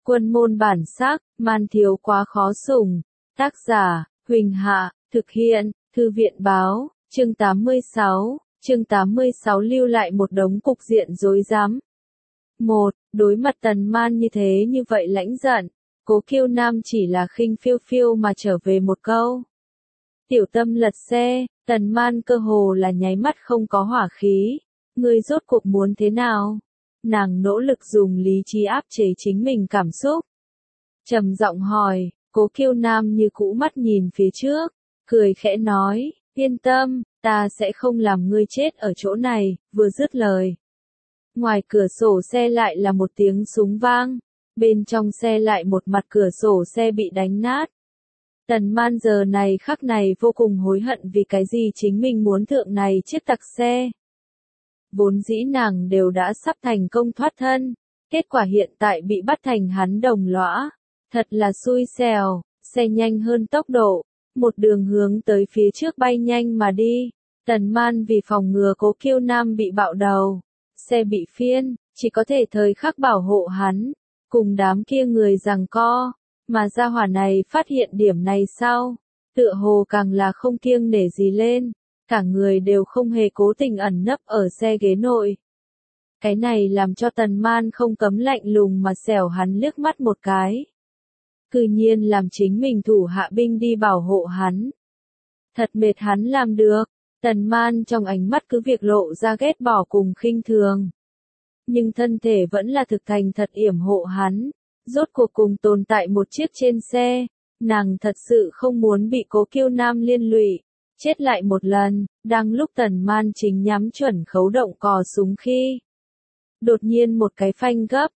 Quân môn bản sắc, man thiếu quá khó sủng. Tác giả, Huỳnh Hạ, thực hiện, Thư viện báo, chương 86, chương 86 lưu lại một đống cục diện rối rắm. 1. Đối mặt Tần Man như thế như vậy lãnh giận, Cố Kiêu Nam chỉ là khinh phiêu phiêu mà trở về một câu. Tiểu Tâm lật xe, Tần Man cơ hồ là nháy mắt không có hỏa khí. Ngươi rốt cuộc muốn thế nào? Nàng nỗ lực dùng lý trí áp chế chính mình cảm xúc. Trầm giọng hỏi, Cố Kiêu Nam như cũ mắt nhìn phía trước, cười khẽ nói, yên tâm, ta sẽ không làm ngươi chết ở chỗ này, vừa dứt lời. Ngoài cửa sổ xe lại là một tiếng súng vang, bên trong xe lại một mặt cửa sổ xe bị đánh nát. Tần Man giờ này khắc này vô cùng hối hận vì cái gì chính mình muốn thượng này chiếc tặc xe. Vốn dĩ nàng đều đã sắp thành công thoát thân, kết quả hiện tại bị bắt thành hắn đồng lõa. Thật là xui xẻo, xe nhanh hơn tốc độ, một đường hướng tới phía trước bay nhanh mà đi. Tần Man vì phòng ngừa Cố Kiêu Nam bị bạo đầu, xe bị phiên, chỉ có thể thời khắc bảo hộ hắn, cùng đám kia người giằng co. Mà gia hỏa này phát hiện điểm này sau, tựa hồ càng là không kiêng nể gì lên, cả người đều không hề cố tình ẩn nấp ở xe ghế nội. Cái này làm cho Tần Man không cấm lạnh lùng mà xẻo hắn liếc mắt một cái. Cư nhiên làm chính mình thủ hạ binh đi bảo hộ hắn. Thật mệt hắn làm được, Tần Man trong ánh mắt cứ việc lộ ra ghét bỏ cùng khinh thường. Nhưng thân thể vẫn là thực thành thật yểm hộ hắn. Rốt cuộc cùng tồn tại một chiếc trên xe, nàng thật sự không muốn bị Cố Kiêu Nam liên lụy, chết lại một lần. Đang lúc Tần Man chính nhắm chuẩn khấu động cò súng khi đột nhiên một cái phanh gấp,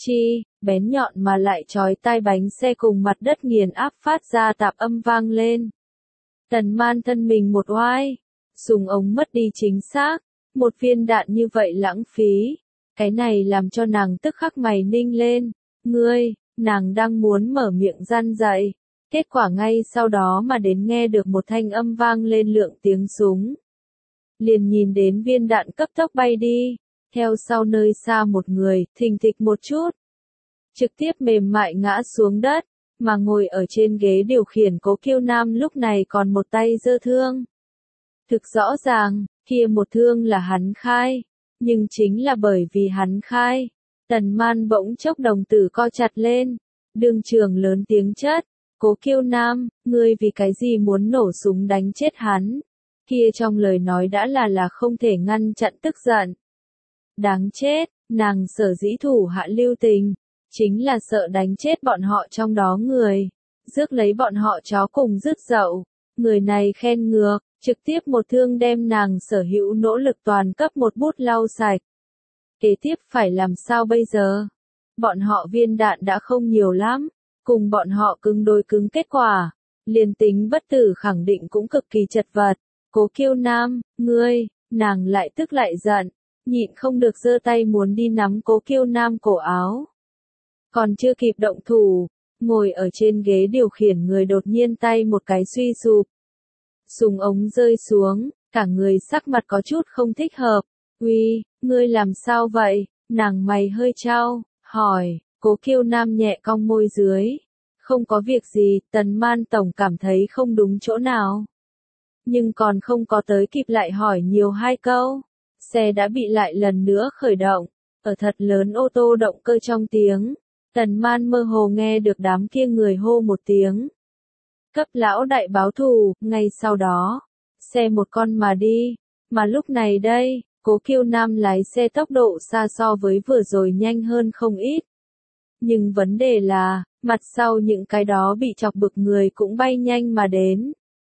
bén nhọn mà lại chói tai bánh xe cùng mặt đất nghiền áp phát ra tạp âm vang lên. Tần Man thân mình một oai, súng ống mất đi chính xác, một viên đạn như vậy lãng phí, cái này làm cho nàng tức khắc mày ninh lên. Ngươi, nàng đang muốn mở miệng răn dậy, kết quả ngay sau đó mà đến nghe được một thanh âm vang lên lượng tiếng súng. Liền nhìn đến viên đạn cấp tốc bay đi, theo sau nơi xa một người, thình thịch một chút, trực tiếp mềm mại ngã xuống đất, mà ngồi ở trên ghế điều khiển Cố Kiêu Nam lúc này còn một tay giơ thương. Thực rõ ràng, kia một thương là hắn khai, nhưng chính là bởi vì hắn khai. Tần Man bỗng chốc đồng tử co chặt lên, đương trường lớn tiếng chất, Cố Kiêu Nam, ngươi vì cái gì muốn nổ súng đánh chết hắn? Kia trong lời nói đã là không thể ngăn chặn tức giận. Đáng chết, nàng sở dĩ thủ hạ lưu tình, chính là sợ đánh chết bọn họ trong đó người, rước lấy bọn họ chó cùng rứt dậu. Người này khen ngược, trực tiếp một thương đem nàng sở hữu nỗ lực toàn cấp một bút lau sạch. Kế tiếp phải làm sao bây giờ? Bọn họ viên đạn đã không nhiều lắm, cùng bọn họ cứng đôi cứng kết quả, liền tính bất tử khẳng định cũng cực kỳ chật vật. Cố Kiêu Nam, ngươi, nàng lại tức lại giận, nhịn không được giơ tay muốn đi nắm Cố Kiêu Nam cổ áo. Còn chưa kịp động thủ, ngồi ở trên ghế điều khiển người đột nhiên tay một cái suy sụp. Súng ống rơi xuống, cả người sắc mặt có chút không thích hợp. Uy, ngươi làm sao vậy? Nàng mày hơi chau, hỏi. Cố Kiêu Nam nhẹ cong môi dưới. Không có việc gì, Tần Man tổng cảm thấy không đúng chỗ nào. Nhưng còn không có tới kịp lại hỏi nhiều hai câu. Xe đã bị lại lần nữa khởi động. Ở thật lớn ô tô động cơ trong tiếng. Tần Man mơ hồ nghe được đám kia người hô một tiếng. Cấp lão đại báo thù, ngay sau đó. Xe một con mà đi. Mà lúc này đây, Cố Kiêu Nam lái xe tốc độ xa so với vừa rồi nhanh hơn không ít. Nhưng vấn đề là, mặt sau những cái đó bị chọc bực người cũng bay nhanh mà đến.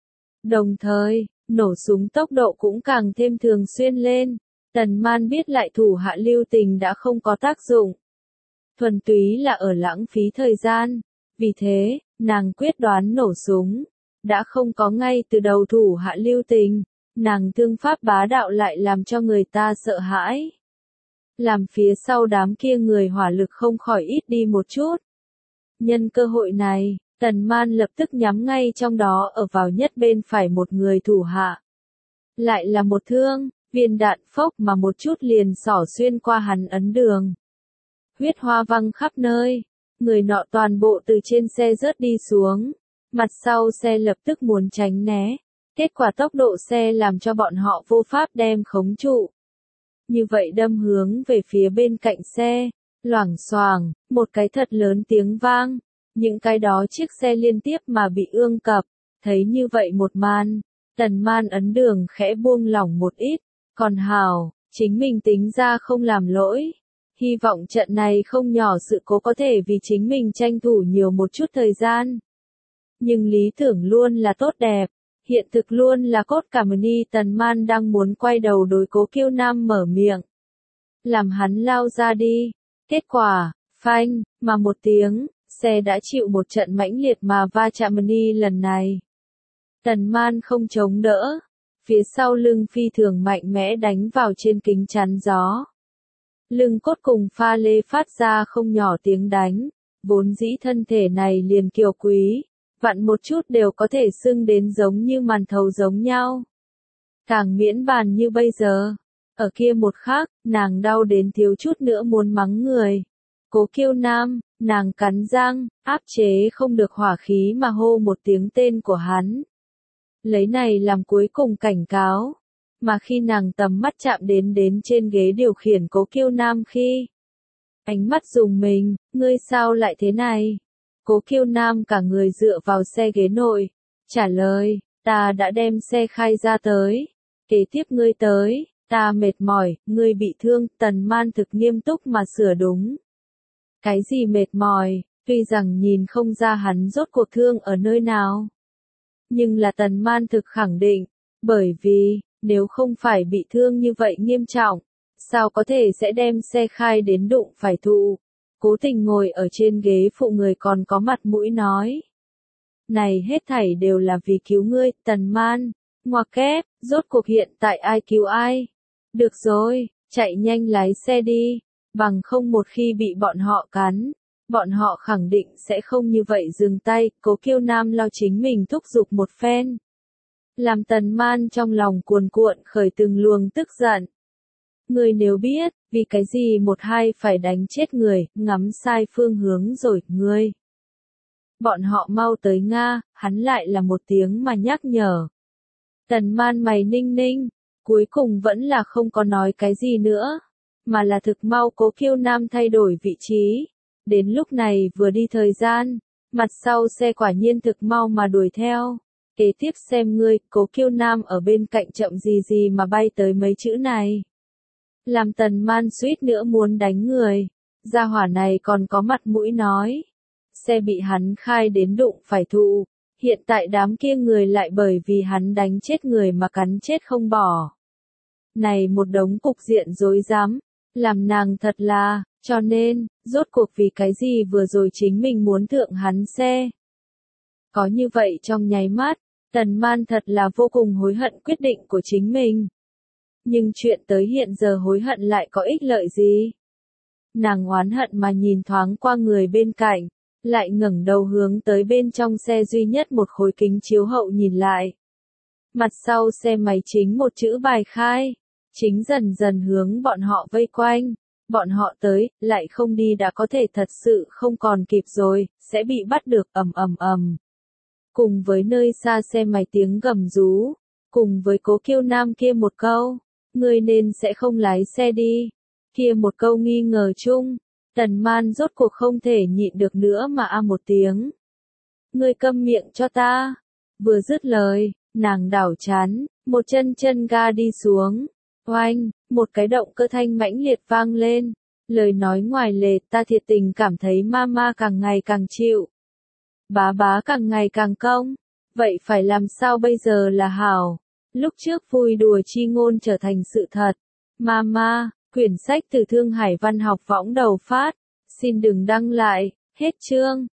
Đồng thời, nổ súng tốc độ cũng càng thêm thường xuyên lên. Tần Man biết lại thủ hạ lưu tình đã không có tác dụng. Thuần túy là ở lãng phí thời gian. Vì thế, nàng quyết đoán nổ súng. Đã không có ngay từ đầu thủ hạ lưu tình. Nàng thương pháp bá đạo lại làm cho người ta sợ hãi. Làm phía sau đám kia người hỏa lực không khỏi ít đi một chút. Nhân cơ hội này, Tần Man lập tức nhắm ngay trong đó ở vào nhất bên phải một người thủ hạ. Lại là một thương, viên đạn phốc mà một chút liền xỏ xuyên qua hắn ấn đường. Huyết hoa văng khắp nơi, Người nọ toàn bộ từ trên xe rớt đi xuống. Mặt sau xe lập tức muốn tránh né. Kết quả tốc độ xe làm cho bọn họ vô pháp đem khống trụ. Như vậy đâm hướng về phía bên cạnh xe. Loảng xoảng, một cái thật lớn tiếng vang. Những cái đó chiếc xe liên tiếp mà bị ương cập. Thấy như vậy một màn, Tần Man ấn đường khẽ buông lỏng một ít. Còn hào, chính mình tính ra không làm lỗi. Hy vọng trận này không nhỏ sự cố có thể vì chính mình tranh thủ nhiều một chút thời gian. Nhưng lý tưởng luôn là tốt đẹp, hiện thực luôn là cốt cảm ơn. Tần Man đang muốn quay đầu đối Cố Kiêu Nam mở miệng, làm hắn lao ra đi. Kết quả, phanh, mà một tiếng, xe đã chịu một trận mãnh liệt mà va chạm. Lần này, Tần Man không chống đỡ, phía sau lưng phi thường mạnh mẽ đánh vào trên kính chắn gió. Lưng cốt cùng pha lê phát ra không nhỏ tiếng đánh, vốn dĩ thân thể này liền kiều quý, vặn một chút đều có thể sưng đến giống như màn thầu giống nhau. Càng miễn bàn như bây giờ, ở kia một khắc, nàng đau đến thiếu chút nữa muốn mắng người. Cố Kiêu Nam, nàng cắn răng, áp chế không được hỏa khí mà hô một tiếng tên của hắn. Lấy này làm cuối cùng cảnh cáo. Mà khi nàng tầm mắt chạm đến trên ghế điều khiển Cố Kiêu Nam khi, ánh mắt rùng mình, ngươi sao lại thế này? Cố Kiêu Nam cả người dựa vào xe ghế nội, trả lời, ta đã đem xe khai ra tới. Kế tiếp ngươi tới, ta mệt mỏi, ngươi bị thương. Tần Man thực nghiêm túc mà sửa đúng. Cái gì mệt mỏi, tuy rằng nhìn không ra hắn rốt cuộc thương ở nơi nào. Nhưng là Tần Man thực khẳng định, bởi vì, nếu không phải bị thương như vậy nghiêm trọng, sao có thể sẽ đem xe khai đến đụng phải thụ. Cố Tình ngồi ở trên ghế phụ người còn có mặt mũi nói. Này hết thảy đều là vì cứu ngươi, Tần Man. Ngoặc kép, rốt cuộc hiện tại ai cứu ai? Được rồi, chạy nhanh lái xe đi, bằng không một khi bị bọn họ cắn, bọn họ khẳng định sẽ không như vậy dừng tay. Cố Kiêu Nam lo chính mình thúc giục một phen, làm Tần Man trong lòng cuồn cuộn khởi từng luồng tức giận. Ngươi nếu biết, vì cái gì một hai phải đánh chết người, ngắm sai phương hướng rồi, ngươi. Bọn họ mau tới Nga, hắn lại là một tiếng mà nhắc nhở. Tần Man mày ninh ninh, cuối cùng vẫn là không có nói cái gì nữa, mà là thực mau Cố Kiêu Nam thay đổi vị trí. Đến lúc này vừa đi thời gian, mặt sau xe quả nhiên thực mau mà đuổi theo. Kế tiếp xem ngươi. Cố Kiêu Nam ở bên cạnh chậm gì mà bay tới mấy chữ này. Làm Tần Man suýt nữa muốn đánh người. Gia hỏa này còn có mặt mũi nói. Xe bị hắn khai đến đụng phải thụ. Hiện tại đám kia người lại bởi vì hắn đánh chết người mà cắn chết không bỏ. Này một đống cục diện rối rắm, làm nàng thật là, cho nên, rốt cuộc vì cái gì vừa rồi chính mình muốn thượng hắn xe. Có như vậy trong nháy mắt, Tần Man thật là vô cùng hối hận quyết định của chính mình. Nhưng chuyện tới hiện giờ hối hận lại có ích lợi gì? Nàng oán hận mà nhìn thoáng qua người bên cạnh, lại ngẩng đầu hướng tới bên trong xe duy nhất một khối kính chiếu hậu nhìn lại. Mặt sau xe máy chính một chữ bài khai, chính dần dần hướng bọn họ vây quanh. Bọn họ tới, lại không đi đã có thể thật sự không còn kịp rồi, sẽ bị bắt được. Ầm. Cùng với nơi xa xe máy tiếng gầm rú, cùng với Cố Kiêu Nam kia một câu, ngươi nên sẽ không lái xe đi. Kia một câu nghi ngờ chung, Tần Man rốt cuộc không thể nhịn được nữa mà một tiếng. Ngươi câm miệng cho ta. Vừa dứt lời, nàng đảo chán, một chân ga đi xuống. Oanh, một cái động cơ thanh mãnh liệt vang lên. Lời nói ngoài lề, ta thiệt tình cảm thấy mama càng ngày càng chịu. Bá càng ngày càng cong. Vậy phải làm sao bây giờ là hảo? Lúc trước vui đùa chi ngôn trở thành sự thật. Mama, quyển sách từ Thương Hải Văn học võng đầu phát. Xin đừng đăng lại. Hết chương.